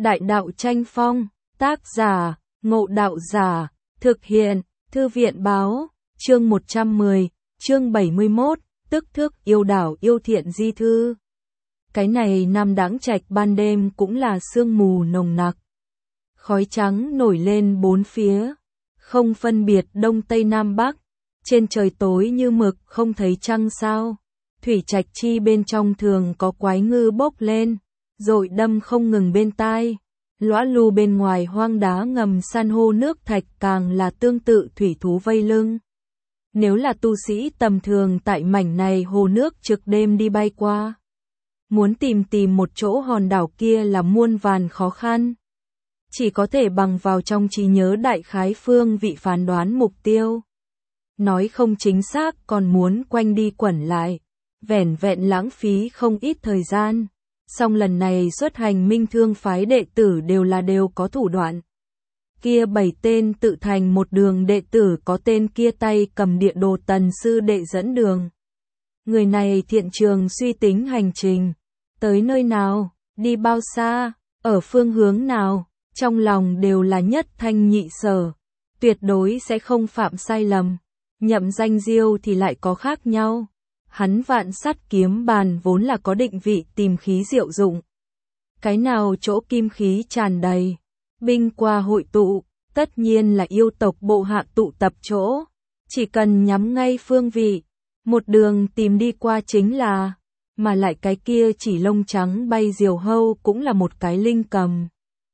Đại đạo tranh phong, tác giả, Ngộ Đạo Giả, thực hiện, Thư viện báo, chương 110, chương 71, tức thước yêu đảo yêu thiện di thư. Cái này Nam Đãng Trạch ban đêm cũng là sương mù nồng nặc. Khói trắng nổi lên bốn phía, không phân biệt đông tây nam bắc, trên trời tối như mực không thấy trăng sao. Thủy trạch chi bên trong thường có quái ngư bốc lên, rồi đâm không ngừng bên tai. Lõa lưu bên ngoài hoang đá ngầm san hô nước thạch càng là tương tự thủy thú vây lưng. Nếu là tu sĩ tầm thường tại mảnh này hồ nước trực đêm đi bay qua, muốn tìm một chỗ hòn đảo kia là muôn vàn khó khăn. Chỉ có thể bằng vào trong trí nhớ đại khái phương vị phán đoán mục tiêu. Nói không chính xác còn muốn quanh đi quẩn lại, vẻn vẹn lãng phí không ít thời gian. Song lần này xuất hành Minh Thương phái đệ tử đều có thủ đoạn. Kia 7 tên tự thành một đường đệ tử có tên kia tay cầm địa đồ tần sư đệ dẫn đường. Người này thiện trường suy tính hành trình, tới nơi nào, đi bao xa, ở phương hướng nào, trong lòng đều là nhất thanh nhị sở, tuyệt đối sẽ không phạm sai lầm. Nhậm Danh Diêu thì lại có khác nhau. Hắn vạn sắt kiếm bàn vốn là có định vị tìm khí diệu dụng. Cái nào chỗ kim khí tràn đầy, binh qua hội tụ, tất nhiên là yêu tộc bộ hạ tụ tập chỗ. Chỉ cần nhắm ngay phương vị, một đường tìm đi qua chính là, mà lại cái kia chỉ lông trắng bay diều hâu cũng là một cái linh cầm.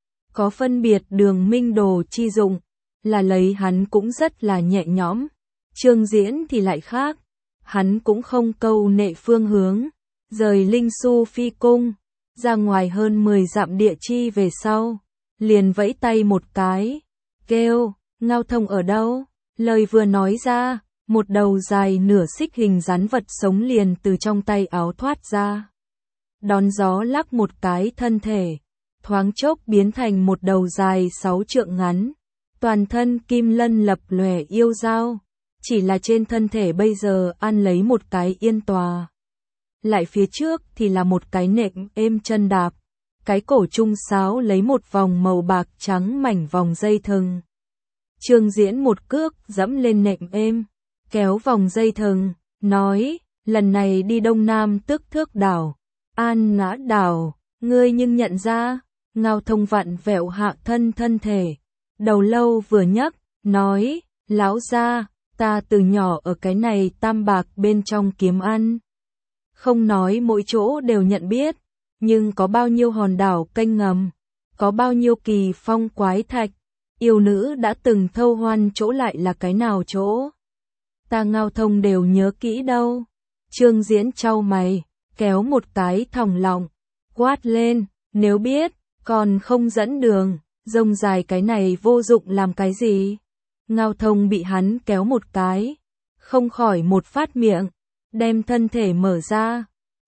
Có phân biệt đường minh đồ chi dụng, là lấy hắn cũng rất là nhẹ nhõm. Trương Diễn thì lại khác. Hắn cũng không câu nệ phương hướng, rời Linh Su Phi Cung, ra ngoài hơn 10 dặm địa chi về sau, liền vẫy tay một cái, kêu, Ngao Thông ở đâu? Lời vừa nói ra, một đầu dài nửa xích hình rắn vật sống liền từ trong tay áo thoát ra. Đón gió lắc một cái thân thể, thoáng chốc biến thành một đầu dài 6 trượng ngắn, toàn thân kim lân lập lòe yêu dao. Chỉ là trên thân thể bây giờ ăn lấy một cái yên tòa. Lại phía trước thì là một cái nệm êm chân đạp. Cái cổ trung sáo lấy một vòng màu bạc trắng mảnh vòng dây thừng. Trương Diễn một cước dẫm lên nệm êm, kéo vòng dây thừng, nói, lần này đi đông nam tức thước đảo, An Ngã đảo, ngươi nhưng nhận ra. Ngao Thông vặn vẹo hạ thân thể, đầu lâu vừa nhấc, nói, lão gia, ta từ nhỏ ở cái này tam bạc bên trong kiếm ăn. Không nói mỗi chỗ đều nhận biết, nhưng có bao nhiêu hòn đảo kênh ngầm, có bao nhiêu kỳ phong quái thạch, yêu nữ đã từng thâu hoan chỗ lại là cái nào chỗ. Ta Ngao Thông đều nhớ kỹ đâu. Trương Diễn chau mày, kéo một cái thòng lọng, quát lên, nếu biết, còn không dẫn đường, rông dài cái này vô dụng làm cái gì. Ngao Thông bị hắn kéo một cái, không khỏi một phát miệng, đem thân thể mở ra,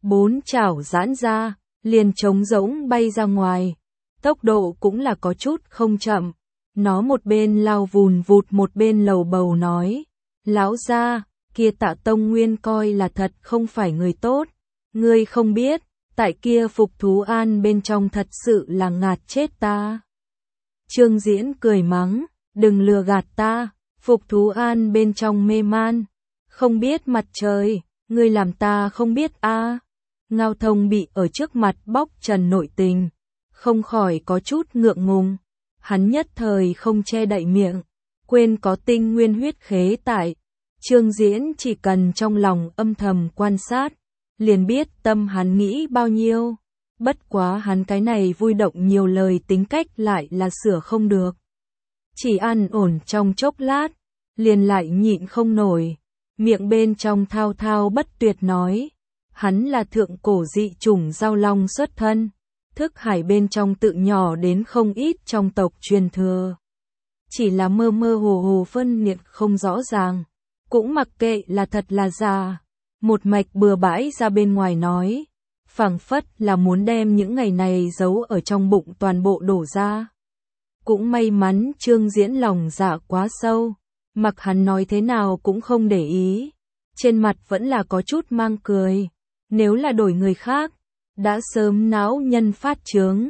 4 chảo giãn ra, liền trống rỗng bay ra ngoài. Tốc độ cũng là có chút không chậm, nó một bên lao vùn vụt một bên lầu bầu nói, lão gia, kia Tạ Tông Nguyên coi là thật không phải người tốt, ngươi không biết, tại kia Phục Thú An bên trong thật sự là ngạt chết ta. Trương Diễn cười mắng, đừng lừa gạt ta, Phục Thú An bên trong mê man, không biết mặt trời, ngươi làm ta không biết a. Ngao Thông bị ở trước mặt bóc trần nội tình, không khỏi có chút ngượng ngùng, hắn nhất thời không che đậy miệng, quên có tinh nguyên huyết khế tại. Trương Diễn chỉ cần trong lòng âm thầm quan sát, liền biết tâm hắn nghĩ bao nhiêu, bất quá hắn cái này vui động nhiều lời tính cách lại là sửa không được. Chỉ ăn ổn trong chốc lát, liền lại nhịn không nổi, miệng bên trong thao thao bất tuyệt nói, hắn là thượng cổ dị chủng giao long xuất thân, thức hải bên trong tự nhỏ đến không ít trong tộc truyền thừa. Chỉ là mơ mơ hồ phân biệt không rõ ràng, cũng mặc kệ là thật là giả, một mạch bừa bãi ra bên ngoài nói, phảng phất là muốn đem những ngày này giấu ở trong bụng toàn bộ đổ ra. Cũng may mắn Trương Diễn lòng dạ quá sâu, mặc hắn nói thế nào cũng không để ý, trên mặt vẫn là có chút mang cười. Nếu là đổi người khác, đã sớm não nhân phát chướng.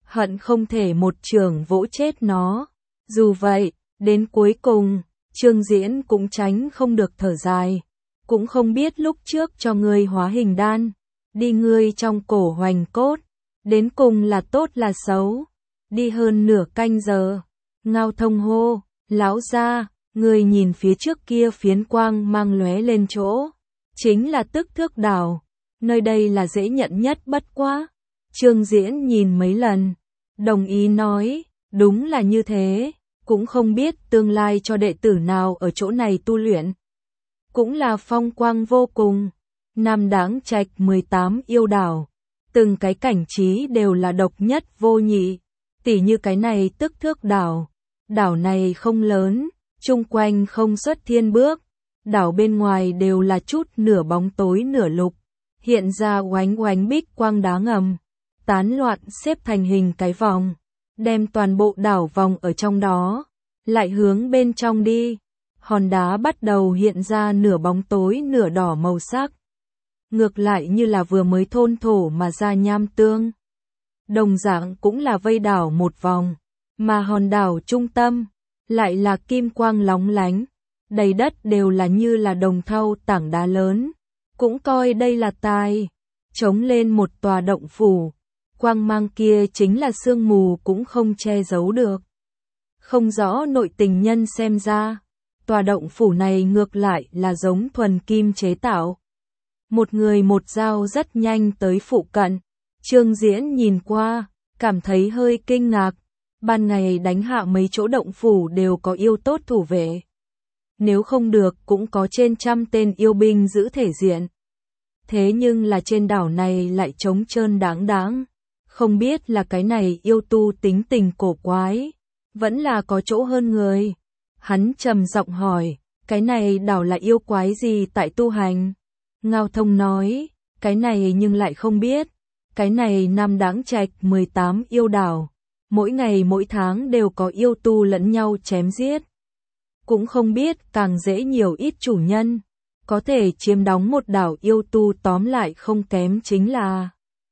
hận không thể một chưởng vỗ chết nó. Dù vậy, đến cuối cùng, Trương Diễn cũng tránh không được thở dài. Cũng không biết lúc trước cho ngươi hóa hình đan, đi ngươi trong cổ hoành cốt, đến cùng là tốt là xấu. Đi hơn nửa canh giờ, Ngao Thông hô, lão gia, ngươi nhìn phía trước kia phiến quang mang lóe lên chỗ, chính là Tức Thước Đảo, nơi đây là dễ nhận nhất bất quá. Trương Diễn nhìn mấy lần, đồng ý nói, đúng là như thế, cũng không biết tương lai cho đệ tử nào ở chỗ này tu luyện. Cũng là phong quang vô cùng, Nam Đáng Trạch 18 yêu đảo, từng cái cảnh trí đều là độc nhất vô nhị, tỉ như cái này Tức Thước Đảo. Đảo này không lớn, chung quanh không xuất thiên bước, đảo bên ngoài đều là chút nửa bóng tối nửa lục, hiện ra oánh oánh bích quang đá ngầm, tán loạn xếp thành hình cái vòng, đem toàn bộ đảo vòng ở trong đó, lại hướng bên trong đi, hòn đá bắt đầu hiện ra nửa bóng tối nửa đỏ màu sắc. Ngược lại như là vừa mới thôn thổ mà ra nham tương. Đồng dạng cũng là vây đảo một vòng, mà hòn đảo trung tâm lại là kim quang lóng lánh, đầy đất đều là như là đồng thau tảng đá lớn, cũng coi đây là tài, chống lên một tòa động phủ, quang mang kia chính là sương mù cũng không che giấu được. Không rõ nội tình nhân xem ra, tòa động phủ này ngược lại là giống thuần kim chế tạo. Một người một dao rất nhanh tới phụ cận, Trương Diễn nhìn qua, cảm thấy hơi kinh ngạc. Ban ngày đánh hạ mấy chỗ động phủ đều có yêu tốt thủ vệ. Nếu không được cũng có trên 100 tên yêu binh giữ thể diện. Thế nhưng là trên đảo này lại trống trơn đáng đáng. Không biết là cái này yêu tu tính tình cổ quái, vẫn là có chỗ hơn người. Hắn trầm giọng hỏi, cái này đảo là yêu quái gì tại tu hành? Ngao Thông nói, cái này nhưng lại không biết. Cái này Nam Đáng Trạch 18 yêu đảo. Mỗi ngày mỗi tháng đều có yêu tu lẫn nhau chém giết. Cũng không biết càng dễ nhiều ít chủ nhân, có thể chiếm đóng một đảo yêu tu tóm lại không kém chính là.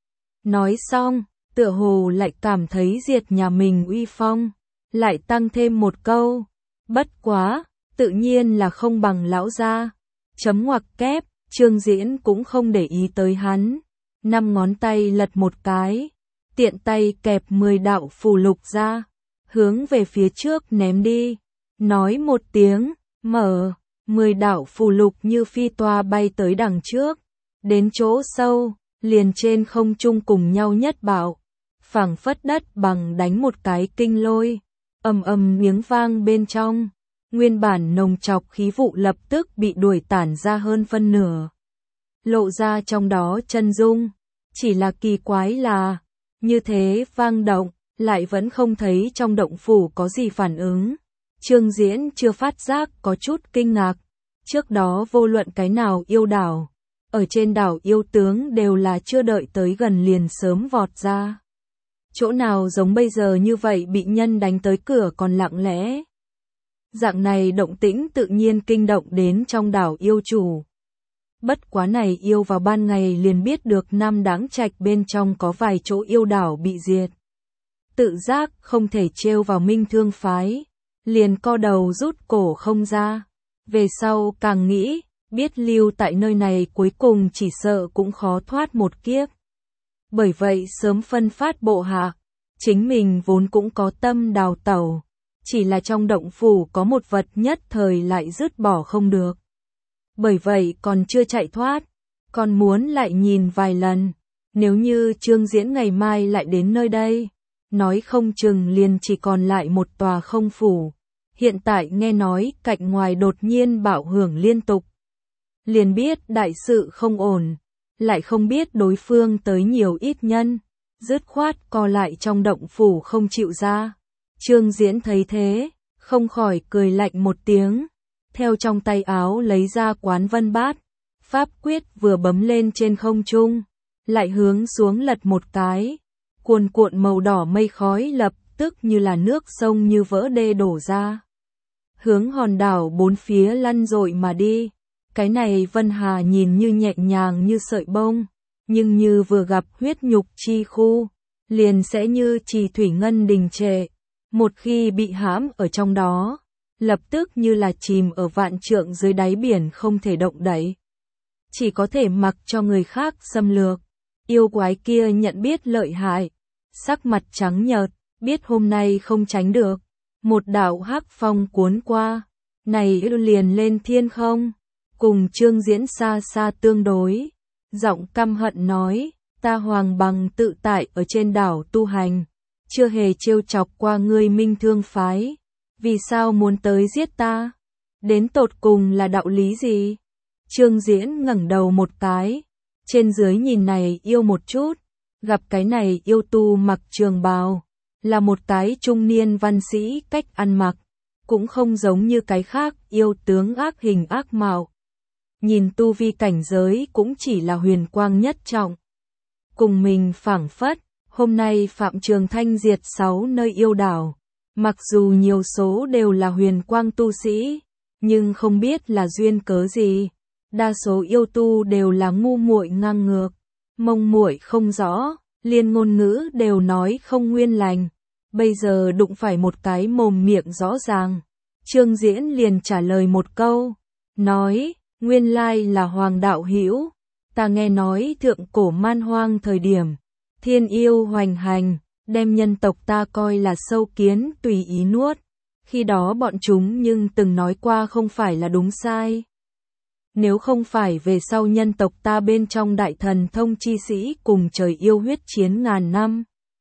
Nói xong, tựa hồ lại cảm thấy diệt nhà mình uy phong, lại tăng thêm một câu, bất quá, tự nhiên là không bằng lão gia. Chấm ngoặc kép, Trương Diễn cũng không để ý tới hắn, 5 ngón tay lật một cái. Tiện tay kẹp 10 đạo phù lục ra, hướng về phía trước ném đi, nói một tiếng, mở, 10 đạo phù lục như phi toa bay tới đằng trước, đến chỗ sâu, liền trên không trung cùng nhau nhất bạo, phảng phất đất bằng đánh một cái kinh lôi, ầm ầm miếng vang bên trong, nguyên bản nồng trọc khí vụ lập tức bị đuổi tản ra hơn phân nửa, lộ ra trong đó chân dung, chỉ là kỳ quái là như thế vang động, lại vẫn không thấy trong động phủ có gì phản ứng. Trương Diễn chưa phát giác có chút kinh ngạc. Trước đó vô luận cái nào yêu đảo, ở trên đảo yêu tướng đều là chưa đợi tới gần liền sớm vọt ra. Chỗ nào giống bây giờ như vậy bị nhân đánh tới cửa còn lặng lẽ. Dạng này động tĩnh tự nhiên kinh động đến trong đảo yêu chủ. Bất quá này yêu vào ban ngày liền biết được Nam Đáng Trạch bên trong có vài chỗ yêu đảo bị diệt. Tự giác không thể trêu vào Minh Thương phái, liền co đầu rút cổ không ra. Về sau càng nghĩ, biết lưu tại nơi này cuối cùng chỉ sợ cũng khó thoát một kiếp. Bởi vậy sớm phân phát bộ hạ, chính mình vốn cũng có tâm đào tẩu, chỉ là trong động phủ có một vật nhất thời lại dứt bỏ không được. Bởi vậy còn chưa chạy thoát, còn muốn lại nhìn vài lần, nếu như Trương Diễn ngày mai lại đến nơi đây, nói không chừng liền chỉ còn lại một tòa không phủ. Hiện tại nghe nói cạnh ngoài đột nhiên bạo hưởng liên tục, liền biết đại sự không ổn, lại không biết đối phương tới nhiều ít nhân, dứt khoát co lại trong động phủ không chịu ra. Trương Diễn thấy thế, không khỏi cười lạnh một tiếng, theo trong tay áo lấy ra Quán Vân Bát, pháp quyết vừa bấm lên trên không trung, lại hướng xuống lật một cái, cuồn cuộn màu đỏ mây khói lập tức như là nước sông như vỡ đê đổ ra, hướng hòn đảo bốn phía lăn dội mà đi. Cái này Vân Hà nhìn như nhẹ nhàng như sợi bông, nhưng như vừa gặp huyết nhục chi khu, liền sẽ như trì thủy ngân đình trệ. Một khi bị hãm ở trong đó, lập tức như là chìm ở vạn trượng dưới đáy biển không thể động đậy. Chỉ có thể mặc cho người khác xâm lược. Yêu quái kia nhận biết lợi hại, sắc mặt trắng nhợt, biết hôm nay không tránh được. Một đạo hắc phong cuốn qua, này liền lên thiên không, cùng Trương Diễn xa xa tương đối. Giọng căm hận nói, ta Hoàng Bằng tự tại ở trên đảo tu hành, chưa hề trêu chọc qua ngươi Minh Thương phái, vì sao muốn tới giết ta? Đến tột cùng là đạo lý gì? Trương Diễn ngẩng đầu một cái, trên dưới nhìn này yêu một chút, gặp cái này yêu tu mặc trường bào, là một cái trung niên văn sĩ, cách ăn mặc cũng không giống như cái khác yêu tướng ác hình ác mạo. Nhìn tu vi cảnh giới cũng chỉ là huyền quang nhất trọng. Cùng mình phảng phất, hôm nay Phạm Trường Thanh diệt 6 nơi yêu đảo, mặc dù nhiều số đều là huyền quang tu sĩ, nhưng không biết là duyên cớ gì, đa số yêu tu đều là ngu muội ngang ngược, mông muội không rõ, liên ngôn ngữ đều nói không nguyên lành. Bây giờ đụng phải một cái mồm miệng rõ ràng, Trương Diễn liền trả lời một câu, nói, nguyên lai là Hoàng đạo hữu, ta nghe nói thượng cổ man hoang thời điểm, thiên yêu hoành hành, đem nhân tộc ta coi là sâu kiến tùy ý nuốt, khi đó bọn chúng nhưng từng nói qua không phải là đúng sai. Nếu không phải về sau nhân tộc ta bên trong đại thần thông chi sĩ cùng trời yêu huyết chiến ngàn năm,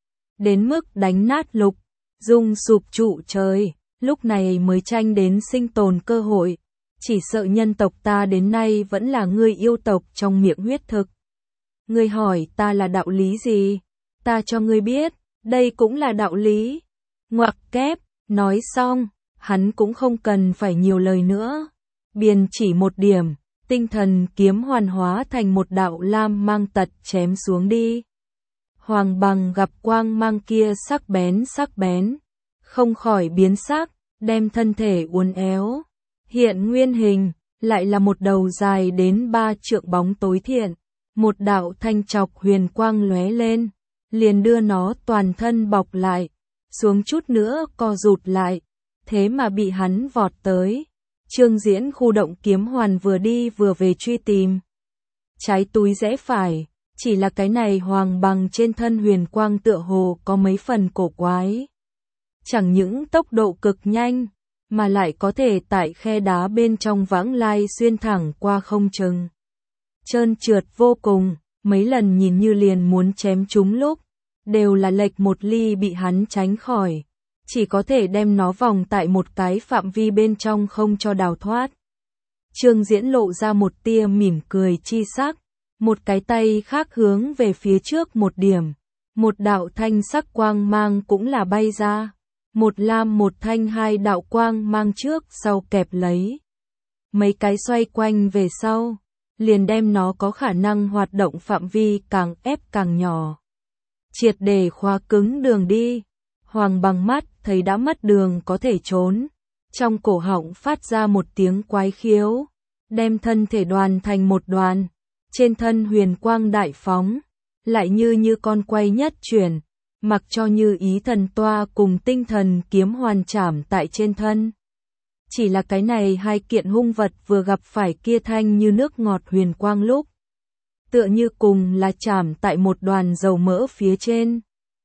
đến mức đánh nát lục, dung sụp trụ trời, lúc này mới tranh đến sinh tồn cơ hội, chỉ sợ nhân tộc ta đến nay vẫn là ngươi yêu tộc trong miệng huyết thực. Ngươi hỏi ta là đạo lý gì? Ta cho ngươi biết, đây cũng là đạo lý. Ngoặc kép, nói xong, hắn cũng không cần phải nhiều lời nữa. Biên chỉ một điểm, tinh thần kiếm hoàn hóa thành một đạo lam mang tật chém xuống đi. Hoàng Bằng gặp quang mang kia sắc bén, không khỏi biến sắc, đem thân thể uốn éo. Hiện nguyên hình, lại là một đầu dài đến 3 trượng bóng tối thiện, một đạo thanh chọc huyền quang lóe lên, liền đưa nó toàn thân bọc lại, xuống chút nữa co rụt lại, thế mà bị hắn vọt tới. Trương Diễn khu động kiếm hoàn vừa đi vừa về truy tìm. Trái túi rẽ phải, chỉ là cái này Hoàng Bằng trên thân huyền quang tựa hồ có mấy phần cổ quái. Chẳng những tốc độ cực nhanh, mà lại có thể tại khe đá bên trong vãng lai xuyên thẳng qua không chừng. Trơn trượt vô cùng, mấy lần nhìn như liền muốn chém chúng lúc, đều là lệch một ly bị hắn tránh khỏi, chỉ có thể đem nó vòng tại một cái phạm vi bên trong không cho đào thoát. Trương Diễn lộ ra một tia mỉm cười chi sắc, một cái tay khác hướng về phía trước một điểm, một đạo thanh sắc quang mang cũng là bay ra. Một lam một thanh hai đạo quang mang trước sau kẹp lấy. Mấy cái xoay quanh về sau, liền đem nó có khả năng hoạt động phạm vi càng ép càng nhỏ. Triệt để khóa cứng đường đi. Hoàng Bằng mắt thấy đã mất đường có thể trốn. Trong cổ họng phát ra một tiếng quái khiếu, đem thân thể đoàn thành một đoàn. Trên thân huyền quang đại phóng, lại như con quay nhất chuyển. Mặc cho như ý thần toa cùng tinh thần kiếm hoàn chảm tại trên thân. Chỉ là cái này hai kiện hung vật vừa gặp phải kia thanh như nước ngọt huyền quang lúc. Tựa như cùng là chảm tại một đoàn dầu mỡ phía trên.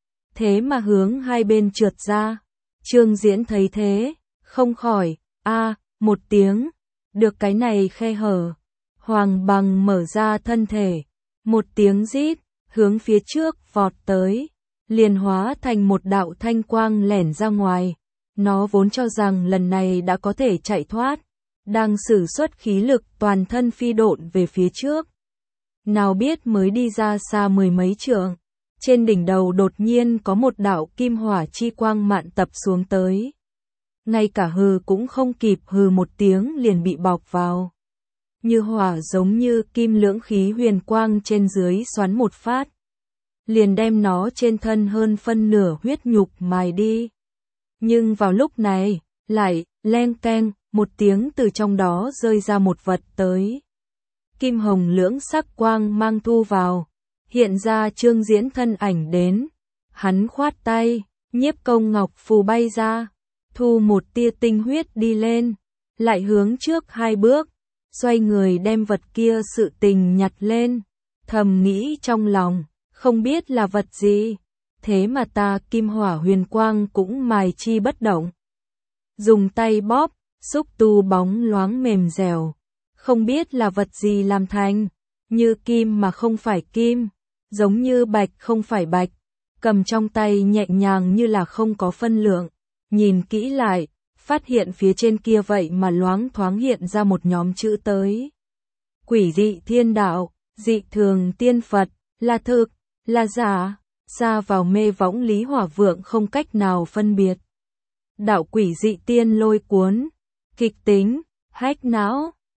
Thế mà hướng hai bên trượt ra. Trương Diễn thấy thế, không khỏi, một tiếng, được cái này khe hở. Hoàng Bằng mở ra thân thể, một tiếng rít, hướng phía trước vọt tới. Liền hóa thành một đạo thanh quang lẻn ra ngoài. Nó vốn cho rằng lần này đã có thể chạy thoát, đang sử xuất khí lực toàn thân phi độn về phía trước. Nào biết mới đi ra xa mười mấy trượng, trên đỉnh đầu đột nhiên có một đạo kim hỏa chi quang mạn tập xuống tới. Ngay cả hừ cũng không kịp hừ một tiếng liền bị bọc vào. Như hỏa giống như kim lưỡng khí huyền quang trên dưới xoắn một phát. Liền đem nó trên thân hơn phân nửa huyết nhục mài đi. Nhưng vào lúc này, lại, leng keng, một tiếng từ trong đó rơi ra một vật tới. Kim hồng lưỡng sắc quang mang thu vào, hiện ra Trương Diễn thân ảnh đến. Hắn khoát tay, nhiếp công ngọc phù bay ra, thu một tia tinh huyết đi lên, lại hướng trước 2 bước, xoay người đem vật kia sự tình nhặt lên, thầm nghĩ trong lòng, không biết là vật gì, thế mà ta kim hỏa huyền quang cũng mài chi bất động. Dùng tay bóp, xúc tu bóng loáng mềm dẻo, không biết là vật gì làm thành, như kim mà không phải kim, giống như bạch không phải bạch, cầm trong tay nhẹ nhàng như là không có phân lượng, nhìn kỹ lại, phát hiện phía trên kia vậy mà loáng thoáng hiện ra một nhóm chữ tới. Quỷ dị thiên đạo, dị thường tiên Phật, là thực, là giả, xa vào mê võng Lý Hỏa Vượng không cách nào phân biệt. Đạo quỷ dị tiên lôi cuốn, kịch tính, hách não,